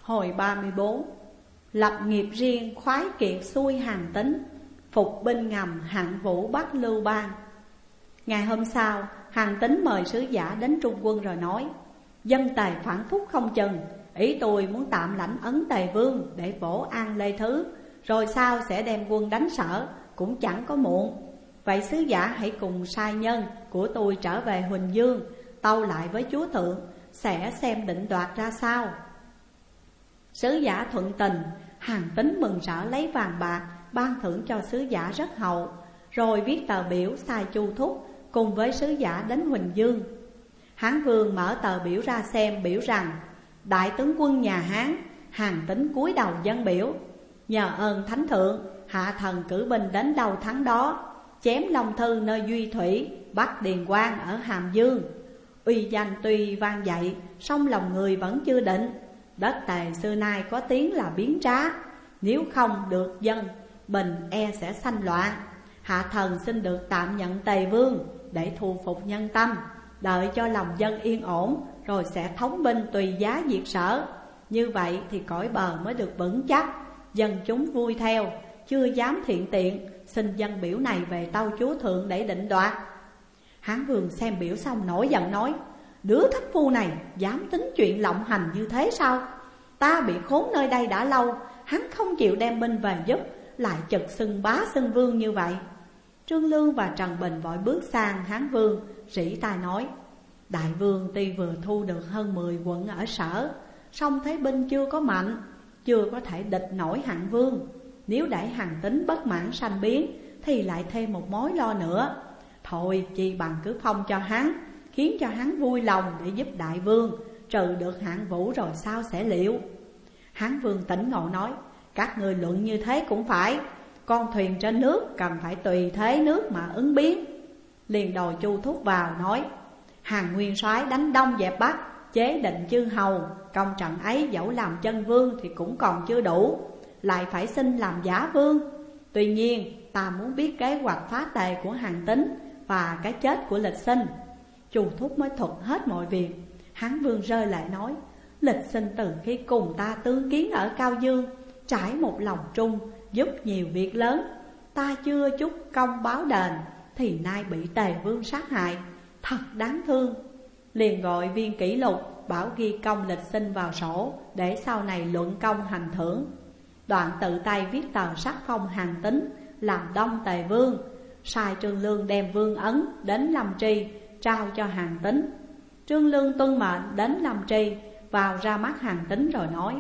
Hồi 34. Lập nghiệp riêng khoái kiệt xuôi Hàn Tín, phục binh ngầm hạng vũ bắt Lưu Bang. Ngày hôm sau, Hàn Tín mời sứ giả đến trung quân rồi nói: dân Tề phản phúc không chừng, ý tôi muốn tạm lãnh ấn Tề Vương để vỗ an Lê Thứ, rồi sau sẽ đem quân đánh Sở, cũng chẳng có muộn. Vậy sứ giả hãy cùng sai nhân của tôi trở về Huỳnh Dương, tâu lại với chúa thượng, sẽ xem định đoạt ra sao. Sứ giả thuận tình, Hàn Tín mừng rỡ lấy vàng bạc ban thưởng cho sứ giả rất hậu, rồi viết tờ biểu sai Chu Thúc cùng với sứ giả đến Huỳnh Dương. Hán Vương mở tờ biểu ra xem, biểu rằng: đại tướng quân nhà Hán. Hàn Tín cúi đầu dâng biểu: nhờ ơn thánh thượng, hạ thần cử binh đến đâu thắng đó, chém Long Thư nơi Duy Thủy, bắt Điền Quang ở Hàm Dương. Uy danh tuy vang dậy, song lòng người vẫn chưa định. Đất Tề xưa nay có tiếng là biến trá, nếu không được dân bình e sẽ sanh loạn. Hạ thần xin được tạm nhận Tề Vương để thu phục nhân tâm, đợi cho lòng dân yên ổn, rồi sẽ thống binh tùy giá diệt Sở. Như vậy thì cõi bờ mới được vững chắc, dân chúng vui theo, chưa dám thiện tiện. Xin dân biểu này về tâu chúa thượng để định đoạt. Hán Vương xem biểu xong nổi giận nói: đứa thất phu này dám tính chuyện lộng hành như thế sao? Ta bị khốn nơi đây đã lâu, hắn không chịu đem binh về giúp, lại chực xưng bá xưng vương như vậy. Trương Lương và Trần Bình vội bước sang Hán Vương, rỉ tai nói: đại vương tuy vừa thu được hơn 10 quận ở Sở, song thế binh chưa có mạnh, chưa có thể địch nổi Hạng Vương. Nếu để Hàn Tín bất mãn sanh biến, thì lại thêm một mối lo nữa. Thôi chi bằng cứ phong cho hắn, khiến cho hắn vui lòng để giúp đại vương, trừ được Hạng Vũ rồi sao sẽ liệu. Hán Vương tỉnh ngộ nói: các người luận như thế cũng phải, con thuyền trên nước cần phải tùy thế nước mà ứng biến. Liền đòi Chu Thúc vào nói: Hàn nguyên soái đánh đông dẹp bắc, chế định chư hầu, công trận ấy dẫu làm chân vương thì cũng còn chưa đủ, lại phải xin làm giả vương. Tuy nhiên ta muốn biết kế hoạch phá Tề của Hàn Tín và cái chết của Lịch Sinh. Chu Thúc mới thuật hết mọi việc. Hán Vương rơi lại nói: Lịch Sinh từ khi cùng ta tương kiến ở Cao Dương, trải một lòng trung, giúp nhiều việc lớn. Ta chưa chút công báo đền, thì nay bị Tề Vương sát hại, thật đáng thương. Liền gọi viên kỷ lục bảo ghi công Lịch Sinh vào sổ, để sau này luận công hành thưởng. Đoạn tự tay viết tờ sắc phong Hàn Tín làm Đông Tề Vương, sai Trương Lương đem vương ấn đến Lâm Tri trao cho Hàn Tín. Trương Lương tuân mệnh đến Lâm Tri, vào ra mắt Hàn Tín rồi nói: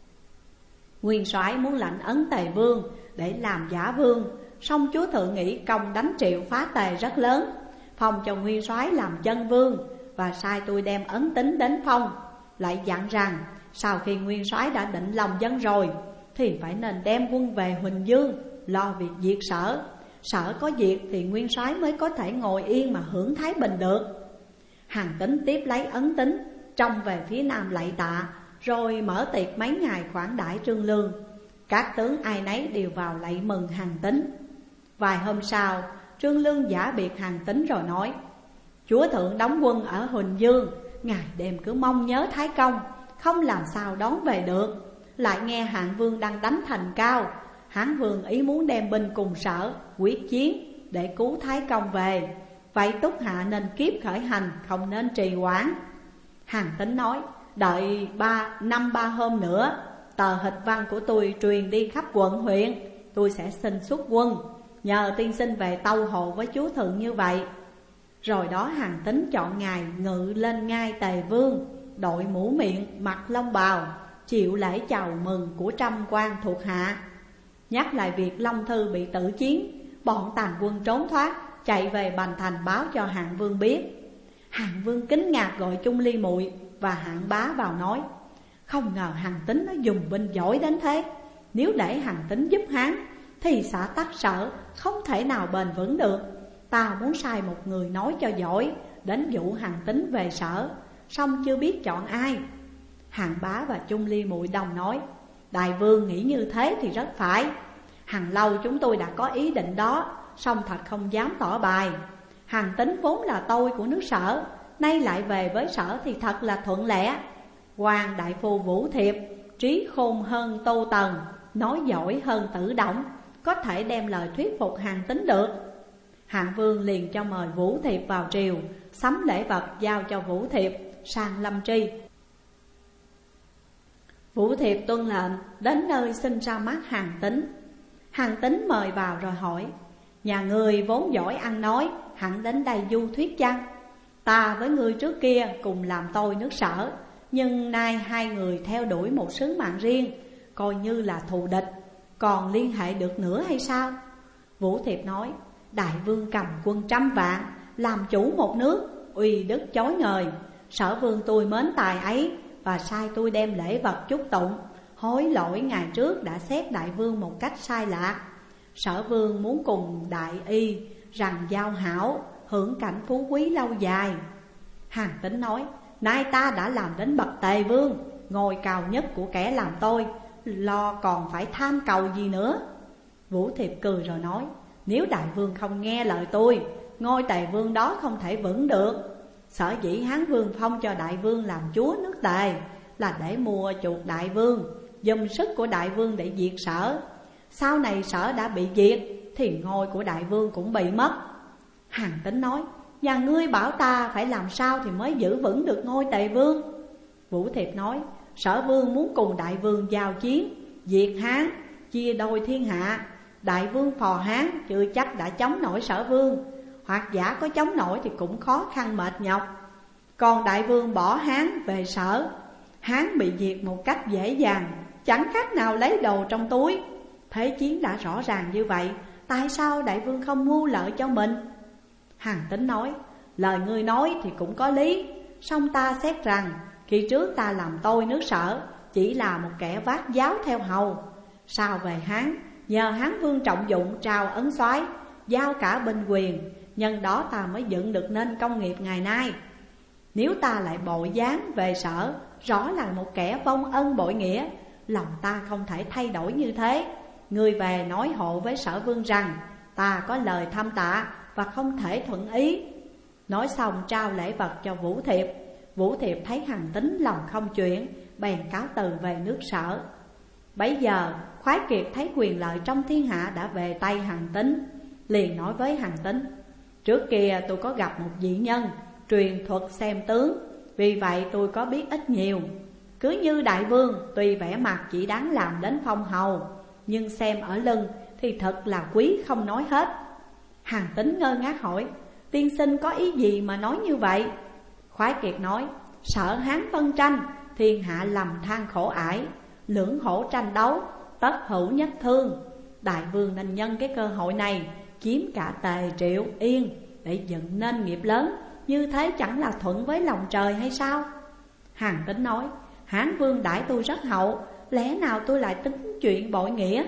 nguyên soái muốn lãnh ấn Tề Vương để làm giả vương, song chúa thượng nghĩ công đánh Triệu phá Tề rất lớn, phong cho nguyên soái làm chân vương, và sai tôi đem ấn Tín đến phong. Lại dặn rằng sau khi nguyên soái đã định lòng dân rồi, thì phải nên đem quân về Huỳnh Dương, lo việc diệt Sở. Sở có diệt thì nguyên soái mới có thể ngồi yên mà hưởng thái bình được. Hàn Tín tiếp lấy ấn Tín, trông về phía nam lạy tạ, rồi mở tiệc mấy ngày khoản đãi Trương Lương. Các tướng ai nấy đều vào lạy mừng Hàn Tín. Vài hôm sau, Trương Lương giả biệt Hàn Tín rồi nói: chúa thượng đóng quân ở Huỳnh Dương, ngày đêm cứ mong nhớ Thái Công, không làm sao đón về được. Lại nghe Hạng Vương đang đánh thành Cao, Hán Vương ý muốn đem binh cùng Sở quyết chiến để cứu Thái Công về. Vậy Túc Hạ nên kiếp khởi hành, không nên trì hoãn. Hàn Tín nói: đợi 3 hôm nữa, tờ hịch văn của tôi truyền đi khắp quận huyện, tôi sẽ xin xuất quân, nhờ tiên sinh về tâu hộ với chúa thượng như vậy. Rồi đó Hàn Tín chọn ngày ngự lên ngai Tề Vương, đội mũ miệng, mặc long bào, chịu lễ chào mừng của trăm quan thuộc hạ. Nhắc lại việc Long Thư bị tử chiến, bọn tàn quân trốn thoát, chạy về Bành Thành báo cho Hạng Vương biết. Hạng Vương kính ngạc gọi Chung Ly Muội và Hạng Bá vào nói: không ngờ Hàn Tín nó dùng binh giỏi đến thế, nếu để Hàn Tín giúp hắn thì xã tắc Sở không thể nào bền vững được. Ta muốn sai một người nói cho giỏi đến dụ Hàn Tín về Sở, song chưa biết chọn ai. Hạng Bá và Chung Ly Muội đồng nói: đại vương nghĩ như thế thì rất phải. Hằng lâu chúng tôi đã có ý định đó, song thật không dám tỏ bài. Hàn Tín vốn là tôi của nước Sở, nay lại về với Sở thì thật là thuận lẽ. Quan đại phu Vũ Thiệp trí khôn hơn Tô Tần, nói giỏi hơn Tử Đổng, có thể đem lời thuyết phục Hàn Tín được. Hạng Vương liền cho mời Vũ Thiệp vào triều, sắm lễ vật giao cho Vũ Thiệp sang Lâm Tri. Vũ Thiệp tuân lệnh, đến nơi xin ra mắt Hàn Tín. Hàn Tín mời vào rồi hỏi: nhà người vốn giỏi ăn nói, hẳn đến đây du thuyết chăng? Ta với ngươi trước kia cùng làm tôi nước Sở, nhưng nay hai người theo đuổi một sứ mạng riêng, coi như là thù địch, còn liên hệ được nữa hay sao? Vũ Thiệp nói: đại vương cầm quân 100 vạn, làm chủ một nước, uy đức chói ngời. Sở vương tôi mến tài ấy và sai tôi đem lễ vật chúc tụng, hối lỗi ngày trước đã xét đại vương một cách sai lạc. Sở vương muốn cùng đại y rằng giao hảo, hưởng cảnh phú quý lâu dài. Hàn Tín nói: nay ta đã làm đến bậc tề vương, ngôi cao nhất của kẻ làm tôi, lo còn phải tham cầu gì nữa? Vũ Thiệp cười rồi nói: nếu đại vương không nghe lời tôi, ngôi tề vương đó không thể vững được. Sở dĩ Hán vương phong cho đại vương làm chúa nước Tề là để mua chuộc đại vương, dùng sức của đại vương để diệt Sở. Sau này Sở đã bị diệt thì ngôi của đại vương cũng bị mất. Hàn Tín nói: và ngươi bảo ta phải làm sao thì mới giữ vững được ngôi tề vương? Vũ Thiệp nói: Sở vương muốn cùng đại vương giao chiến, diệt Hán, chia đôi thiên hạ. Đại vương phò Hán chưa chắc đã chống nổi Sở vương, hoặc giả có chống nổi thì cũng khó khăn mệt nhọc. Còn đại vương bỏ Hán về Sở, Hán bị diệt một cách dễ dàng, chẳng khác nào lấy đồ trong túi. Thế chiến đã rõ ràng như vậy, tại sao đại vương không mưu lợi cho mình? Hàn Tín nói: lời ngươi nói thì cũng có lý, song ta xét rằng khi trước ta làm tôi nước Sở chỉ là một kẻ vác giáo theo hầu. Sau về Hán, nhờ Hán vương trọng dụng trao ấn soái, giao cả binh quyền, nhân đó ta mới dựng được nên công nghiệp ngày nay. Nếu ta lại bội gián về Sở, rõ là một kẻ vong ân bội nghĩa, lòng ta không thể thay đổi như thế. Ngươi về nói hộ với Sở vương rằng ta có lời thăm tạ và không thể thuận ý. Nói xong trao lễ vật cho Vũ Thiệp. Vũ Thiệp thấy Hàn Tín lòng không chuyển, bèn cáo từ về nước Sở. Bấy giờ Khoái Kiệt thấy quyền lợi trong thiên hạ đã về tay Hàn Tín, liền nói với Hàn Tín: trước kia tôi có gặp một vị nhân truyền thuật xem tướng, vì vậy tôi có biết ít nhiều. Cứ như đại vương tuy vẻ mặt chỉ đáng làm đến phong hầu, nhưng xem ở lưng thì thật là quý không nói hết. Hàn Tín ngơ ngác hỏi: tiên sinh có ý gì mà nói như vậy? Khoái Kiệt nói: Sở Hán phân tranh, thiên hạ lầm than khổ ải, lưỡng hổ tranh đấu, tất hữu nhất thương. Đại vương nên nhân cái cơ hội này chiếm cả Tề Triệu Yên để dựng nên nghiệp lớn, như thế chẳng là thuận với lòng trời hay sao? Hàn Tín nói: Hán vương đãi tôi rất hậu, lẽ nào tôi lại tính chuyện bội nghĩa?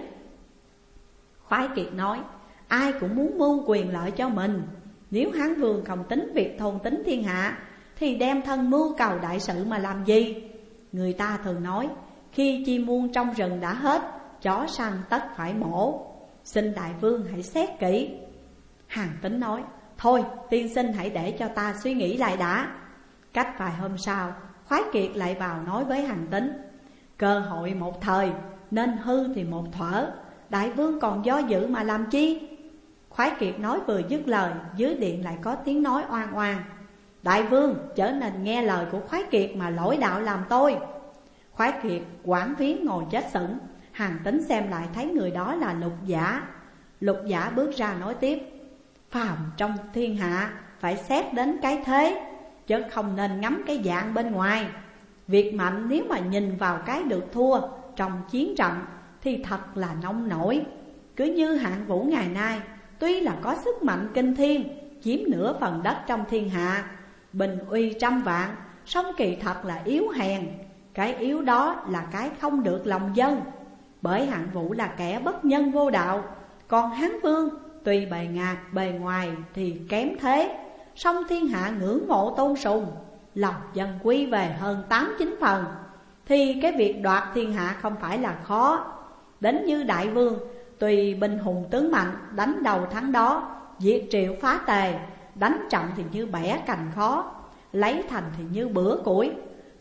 Khoái Kiệt nói: ai cũng muốn mưu quyền lợi cho mình. Nếu Hán vương không tính việc thôn tính thiên hạ, thì đem thân mưu cầu đại sự mà làm gì? Người ta thường nói: khi chim muôn trong rừng đã hết, chó săn tất phải mổ. Xin đại vương hãy xét kỹ. Hàn Tín nói: thôi tiên sinh hãy để cho ta suy nghĩ lại đã. Cách vài hôm sau, Khoái Kiệt lại vào nói với Hàn Tín: cơ hội một thời, nên hư thì một thuở, đại vương còn do dự mà làm chi? Khoái Kiệt nói vừa dứt lời, dưới điện lại có tiếng nói oan oan: đại vương chớ nên nghe lời của Khoái Kiệt mà lỗi đạo làm tôi. Khoái Kiệt quảng viếng ngồi chết sững. Hàn Tín xem lại thấy người đó là Lục Giả. Lục Giả bước ra nói tiếp: phàm trong thiên hạ phải xét đến cái thế, chứ không nên ngắm cái dạng bên ngoài. Việc mạnh nếu mà nhìn vào cái được thua trong chiến trận thì thật là nông nổi. Cứ như Hạng Vũ ngày nay, tuy là có sức mạnh kinh thiên, chiếm nửa phần đất trong thiên hạ, bình uy 100 vạn, song kỳ thật là yếu hèn. Cái yếu đó là cái không được lòng dân. Bởi Hạng Vũ là kẻ bất nhân vô đạo, còn Hán vương tuy bề ngạc bề ngoài thì kém thế, song thiên hạ ngưỡng mộ tôn sùng, lòng dân quý về hơn 8-9 phần, thì cái việc đoạt thiên hạ không phải là khó. Đến như đại vương, tùy binh hùng tướng mạnh, đánh đầu thắng đó, diệt Triệu phá Tề, đánh trận thì như bẻ cành khó, lấy thành thì như bữa củi.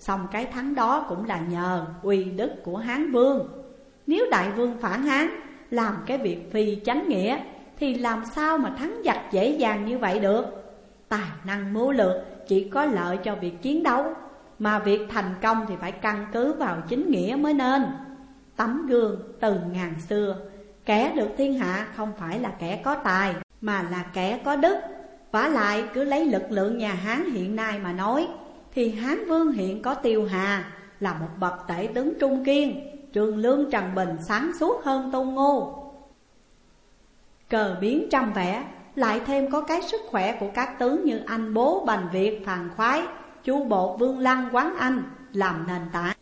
Xong cái thắng đó cũng là nhờ uy đức của Hán Vương. Nếu đại vương phản Hán, làm cái việc phi chánh nghĩa, thì làm sao mà thắng giặc dễ dàng như vậy được. Tài năng mưu lược chỉ có lợi cho việc chiến đấu, mà việc thành công thì phải căn cứ vào chính nghĩa mới nên. Tấm gương từ ngàn xưa, kẻ được thiên hạ không phải là kẻ có tài, mà là kẻ có đức. Vả lại cứ lấy lực lượng nhà Hán hiện nay mà nói, thì Hán Vương hiện có Tiêu Hà, là một bậc tể tướng trung kiên. Trương Lương Trần Bình sáng suốt hơn Tôn Ngô. Cờ biến trăm vẻ, lại thêm có cái sức khỏe của các tướng như Anh Bố, Bành Việt, Phàn Khoái, Chu Bột, Vương Lăng, Quán Anh làm nền tảng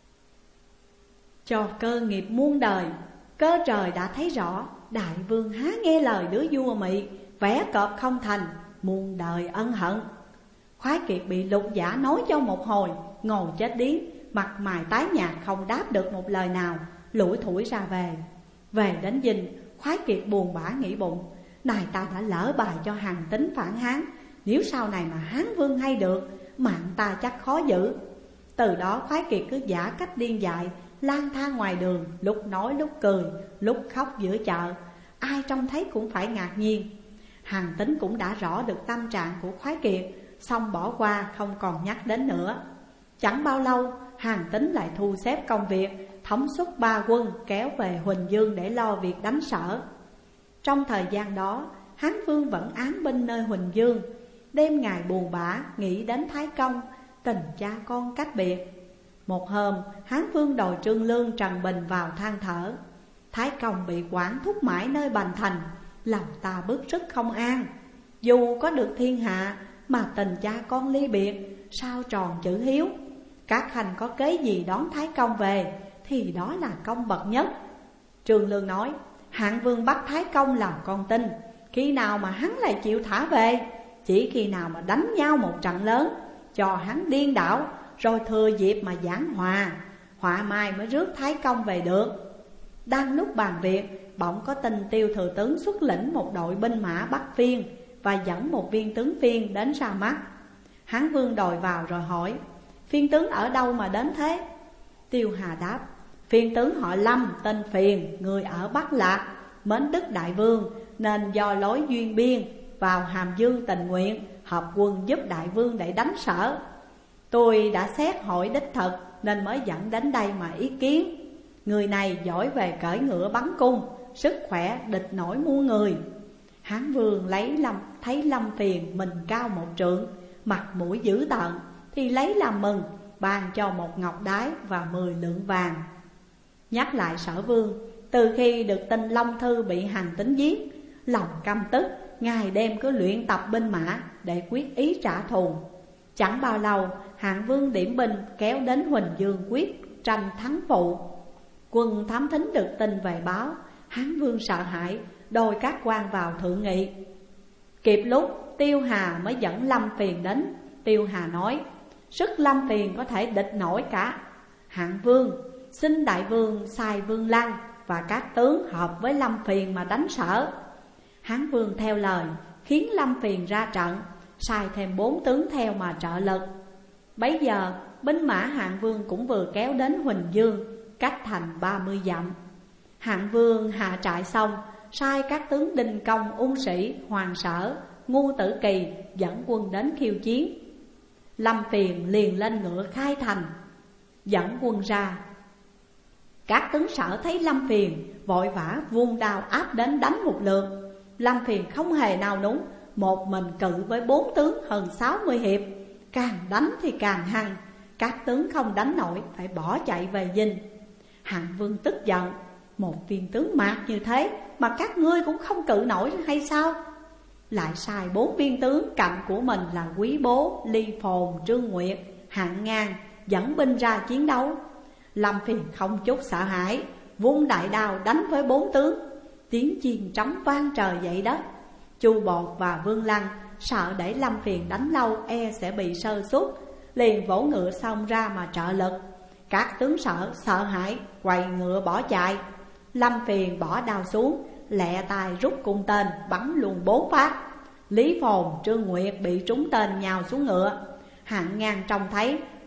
cho cơ nghiệp muôn đời. Cơ trời đã thấy rõ, đại vương há nghe lời đứa vua Mị, vẽ cọp không thành, muôn đời ân hận. Khoái Kiệt bị Lục Giả nói cho một hồi, ngồi chết điếng, mặt mày tái nhợt không đáp được một lời nào, lủi thủi ra về. Về đến dinh, Khoái Kiệt buồn bã nghĩ bụng, này ta đã lỡ bài cho Hàn Tín phản Hán, nếu sau này mà Hán Vương hay được, mạng ta chắc khó giữ. Từ đó Khoái Kiệt cứ giả cách điên dại, lang thang ngoài đường, lúc nói lúc cười, lúc khóc giữa chợ, ai trông thấy cũng phải ngạc nhiên. Hàn Tín cũng đã rõ được tâm trạng của Khoái Kiệt, xong bỏ qua không còn nhắc đến nữa. Chẳng bao lâu, Hàn Tín lại thu xếp công việc, thống suất 3 quân kéo về Huỳnh Dương để lo việc đánh Sở. Trong thời gian đó, Hán Vương vẫn án binh nơi Huỳnh Dương. Đêm ngày buồn bã nghĩ đến Thái Công, tình cha con cách biệt. Một hôm, Hán Vương đòi Trương Lương Trần Bình vào than thở. Thái Công bị quản thúc mãi nơi Bành Thành, lòng ta bức sức không an. Dù có được thiên hạ, mà tình cha con ly biệt, sao tròn chữ hiếu. Các khanh có kế gì đón Thái Công về, thì đó là công bậc nhất. Trương Lương nói, Hạng Vương bắt Thái Công làm con tin, khi nào mà hắn lại chịu thả về? Chỉ khi nào mà đánh nhau một trận lớn, cho hắn điên đảo, rồi thừa dịp mà giảng hòa, họa mai mới rước Thái Công về được. Đang lúc bàn việc, bỗng có tin Tiêu thừa tướng xuất lĩnh một đội binh mã bắt Phiên, và dẫn một viên tướng Phiên đến ra mắt. Hán Vương đòi vào rồi hỏi, Phiên tướng ở đâu mà đến thế? Tiêu Hà đáp, Phiên tướng họ Lâm, tên Phiền, người ở Bắc Lạc, mến Đức Đại Vương, nên do lối duyên biên vào Hàm Dương tình nguyện hợp quân giúp Đại Vương để đánh Sở. Tôi đã xét hỏi đích thực nên mới dẫn đến đây mà ý kiến. Người này giỏi về cưỡi ngựa bắn cung, sức khỏe địch nổi muôn người. Hán Vương thấy Lâm Phiền mình cao 1 trượng, mặt mũi dữ tợn, thì lấy làm mừng, ban cho 1 ngọc đái và 10 lượng vàng. Nhắc lại Sở Vương, từ khi được tin Long Thư bị Hàn Tín giết, lòng căm tức, ngày đêm cứ luyện tập binh mã để quyết ý trả thù. Chẳng bao lâu, Hạng Vương điểm binh kéo đến Huỳnh Dương quyết tranh thắng phụ. Quân thám thính được tin về báo, Hán Vương sợ hãi, đòi các quan vào thượng nghị. Kịp lúc Tiêu Hà mới dẫn Lâm Phiền đến. Tiêu Hà nói, sức Lâm Phiền có thể địch nổi cả. Hạng Vương, xin Đại Vương sai Vương Lăng và các tướng hợp với Lâm Phiền mà đánh Sở. Hán Vương theo lời, khiến Lâm Phiền ra trận, sai thêm 4 tướng theo mà trợ lực. Bấy giờ binh mã Hạng Vương cũng vừa kéo đến Huỳnh Dương, cách thành 30 dặm. Hạng Vương hạ trại xong, sai các tướng Đinh Công, Ung Sĩ, Hoàng Sở, Ngu Tử Kỳ dẫn quân đến khiêu chiến. Lâm Phiền liền lên ngựa khai thành, dẫn quân ra. Các tướng Sở thấy Lâm Phiền vội vã vung đao áp đến đánh một lượt. Lâm Phiền không hề nao núng, một mình cự với 4 tướng hơn 60 hiệp, càng đánh thì càng hăng. Các tướng không đánh nổi phải bỏ chạy về dinh. Hạng Vương tức giận, một viên tướng mạc như thế mà các ngươi cũng không cự nổi hay sao? Lại sai 4 viên tướng cạnh của mình là Quý Bố, Ly Phồn, Trương Nguyệt, Hạng Ngang dẫn binh ra chiến đấu. Lâm Phiền không chút sợ hãi, vung đại đao đánh với 4 tướng. Tiếng chiên trống vang trời dậy đất. Chu Bột và Vương Lăng sợ để Lâm Phiền đánh lâu e sẽ bị sơ suất, liền vỗ ngựa xông ra mà trợ lực. Các tướng Sở sợ hãi quay ngựa bỏ chạy. Lâm Phiền bỏ đao xuống, lẹ tay rút cung tên bắn luôn 4 phát. Lý Phồn, Trương Nguyệt bị trúng tên nhào xuống ngựa. Hạng Ngang trông thấy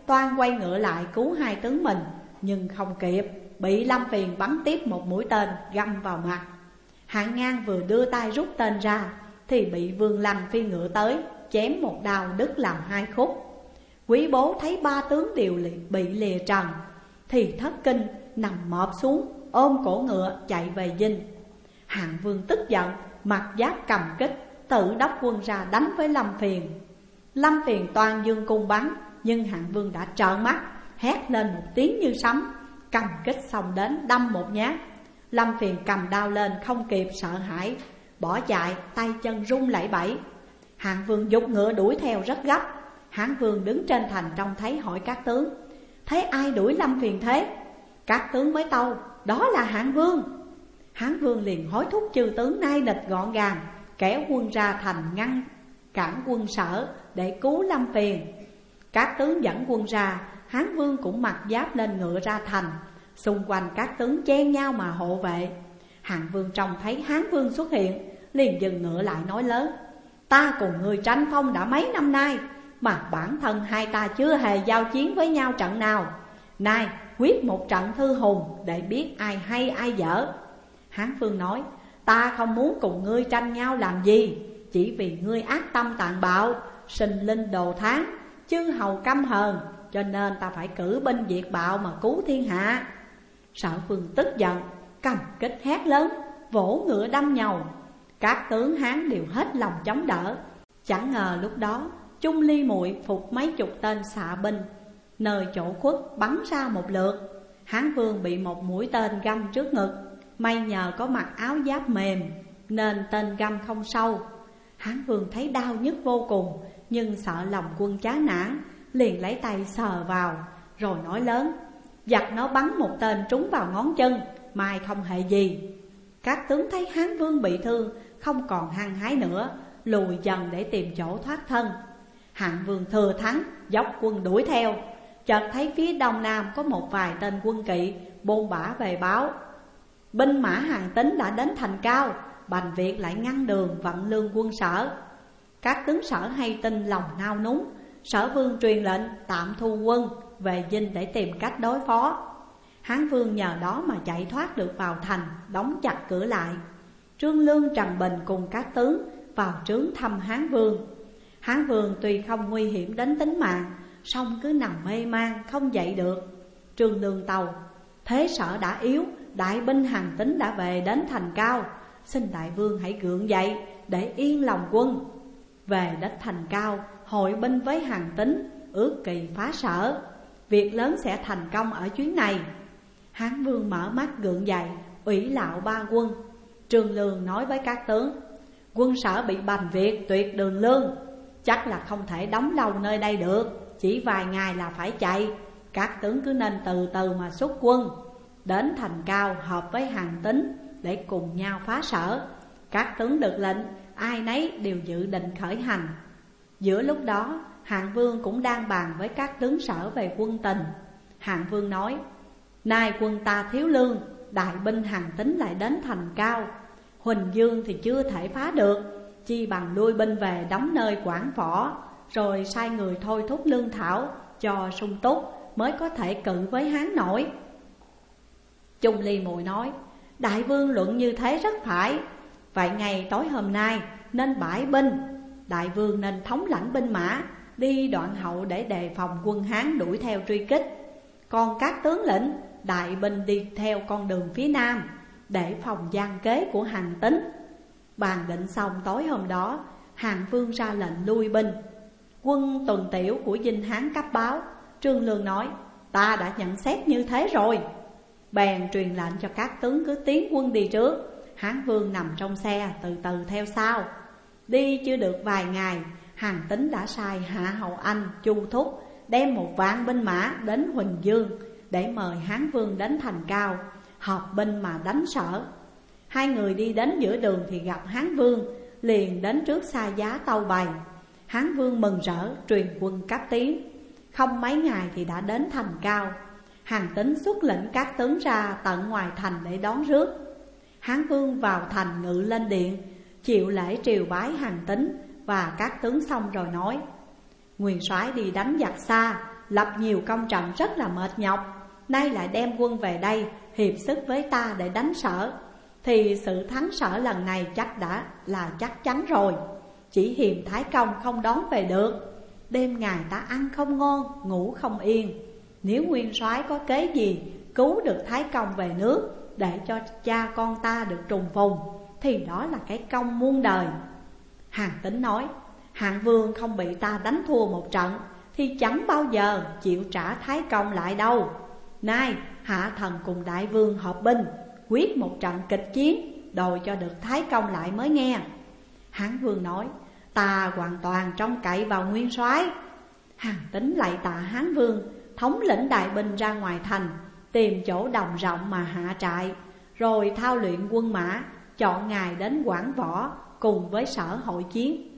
Toan quay ngựa lại cứu hai tướng mình, nhưng không kịp, bị Lâm Phiền bắn tiếp một mũi tên găm vào mặt. Hạng Ngang vừa đưa tay rút tên ra thì bị Vương Lăng phi ngựa tới, chém một đao đứt làm hai khúc. Quý bố thấy ba tướng đều bị lìa trần thì thất kinh, nằm mọp xuống, ôm cổ ngựa chạy về dinh. Hạng Vương tức giận, mặc giáp cầm kích, tự đốc quân ra đánh với Lâm Phiền. Lâm Phiền toan dương cung bắn, nhưng Hạng Vương đã trợn mắt, hét lên một tiếng như sấm, cầm kích xông đến đâm một nhát. Lâm Phiền cầm đao lên không kịp sợ hãi, bỏ chạy, tay chân run lẩy bẩy. Hạng Vương giục ngựa đuổi theo rất gấp. Hán Vương đứng trên thành trông thấy, hỏi các tướng: thấy ai đuổi Lâm Phiền thế? Các tướng mới tâu: đó là Hạng Vương. Hán Vương liền hối thúc chư tướng nai nịch gọn gàng, kéo quân ra thành ngăn cản quân Sở để cứu Lâm Phiền. Các tướng dẫn quân ra, Hán Vương cũng mặc giáp lên ngựa ra thành. Xung quanh các tướng chen nhau mà hộ vệ. Hạng Vương trông thấy Hán Vương xuất hiện, liền dừng ngựa lại nói lớn: ta cùng người tranh phong đã mấy năm nay, mà bản thân hai ta chưa hề giao chiến với nhau trận nào. Nay quyết một trận thư hùng để biết ai hay ai dở. Hán Vương nói: ta không muốn cùng ngươi tranh nhau làm gì, chỉ vì ngươi ác tâm tàn bạo, sinh linh đồ thán, chư hầu căm hờn, cho nên ta phải cử binh diệt bạo mà cứu thiên hạ. Sở Vương tức giận, cầm kích hét lớn, vỗ ngựa đâm nhầu. Các tướng Hán đều hết lòng chống đỡ. Chẳng ngờ lúc đó Chung Ly Muội phục mấy chục tên xạ binh, nơi chỗ khuất bắn ra một lượt. Hán Vương bị một mũi tên găm trước ngực, may nhờ có mặc áo giáp mềm nên tên găm không sâu. Hán Vương thấy đau nhức vô cùng, nhưng sợ lòng quân chán nản, liền lấy tay sờ vào, rồi nói lớn: giặc nó bắn một tên trúng vào ngón chân, mai không hề gì. Các tướng thấy Hán Vương bị thương, không còn hăng hái nữa, lùi dần để tìm chỗ thoát thân. Hạng Vương thừa thắng, dốc quân đuổi theo. Chợt thấy phía đông nam có một vài tên quân kỵ bôn bả về báo: binh mã Hàn Tín đã đến thành Cao, bành Việt lại ngăn đường vận lương quân Sở. Các tướng Sở hay tin lòng nao núng. Sở Vương truyền lệnh tạm thu quân về dinh để tìm cách đối phó. Hán Vương nhờ đó mà chạy thoát được vào thành, đóng chặt cửa lại. Trương Lương, Trần Bình cùng các tướng vào trướng thăm Hán Vương. Hán Vương tuy không nguy hiểm đến tính mạng, song cứ nằm mê man không dậy được. Trương Lương tâu: thế Sở đã yếu, đại binh Hàn Tín đã về đến thành Cao, xin đại vương hãy gượng dậy để yên lòng quân. Về đất thành Cao, hội binh với Hàn Tín, ước kỳ phá Sở. Việc lớn sẽ thành công ở chuyến này. Hán Vương mở mắt gượng dậy, ủy lạo ba quân. Trương Lương nói với các tướng: quân Sở bị bành Việt tuyệt đường lương, chắc là không thể đóng lâu nơi đây được, chỉ vài ngày là phải chạy. Các tướng cứ nên từ từ mà xuất quân, đến thành Cao hợp với Hàn Tín để cùng nhau phá Sở. Các tướng được lệnh, ai nấy đều dự định khởi hành. Giữa lúc đó, Hạng Vương cũng đang bàn với các tướng Sở về quân tình. Hạng Vương nói: nay quân ta thiếu lương, đại binh Hàn Tín lại đến thành Cao, Huỳnh Dương thì chưa thể phá được, chi bằng lui binh về đóng nơi Quảng Phỏ, rồi sai người thôi thúc lương thảo cho sung túc, mới có thể cự với Hán nổi. Chung Ly Muội nói: đại vương luận như thế rất phải. Vậy ngày tối hôm nay nên bãi binh, đại vương nên thống lãnh binh mã đi đoạn hậu để đề phòng quân Hán đuổi theo truy kích. Còn các tướng lĩnh, đại binh đi theo con đường phía nam để phòng gian kế của Hàn Tín. Bàn định xong tối hôm đó, Hàn Vương ra lệnh lui binh. Quân Tuần Tiểu của dinh Hán cấp báo. Trương Lương nói: ta đã nhận xét như thế rồi. Bèn truyền lệnh cho các tướng cứ tiến quân đi trước, Hán Vương nằm trong xe từ từ theo sau. Đi chưa được vài ngày, Hàn Tín đã sai Hạ Hầu Anh, Chu Thúc đem 1.000 binh mã đến Huỳnh Dương để mời Hán Vương đến thành Cao, hợp binh mà đánh Sở. Hai người đi đến giữa đường thì gặp Hán Vương, liền đến trước xa giá tâu bày. Hán Vương mừng rỡ truyền quân cấp tiến. Không mấy ngày thì đã đến thành Cao. Hàn Tín xuất lĩnh các tướng ra tận ngoài thành để đón rước. Hán Vương vào thành ngự lên điện, chịu lễ triều bái Hàn Tín và các tướng xong rồi nói: nguyên soái đi đánh giặc xa, lập nhiều công trận rất là mệt nhọc, nay lại đem quân về đây hiệp sức với ta để đánh Sở, thì sự thắng Sở lần này chắc đã là chắc chắn rồi. Chỉ hiềm Thái Công không đón về được, đêm ngày ta ăn không ngon, ngủ không yên. Nếu nguyên soái có kế gì cứu được Thái Công về nước, để cho cha con ta được trùng phùng, thì đó là cái công muôn đời. Hàn Tín nói, Hạng Vương không bị ta đánh thua một trận thì chẳng bao giờ chịu trả Thái Công lại đâu. Nay hạ thần cùng đại vương hợp binh, quyết một trận kịch chiến, đòi cho được Thái Công lại mới nghe. Hán Vương nói, ta hoàn toàn trông cậy vào nguyên soái. Hàn Tín lạy tạ Hán Vương, thống lĩnh đại binh ra ngoài thành, tìm chỗ đồng rộng mà hạ trại, rồi thao luyện quân mã, chọn ngày đến Quảng Võ cùng với Sở hội chiến.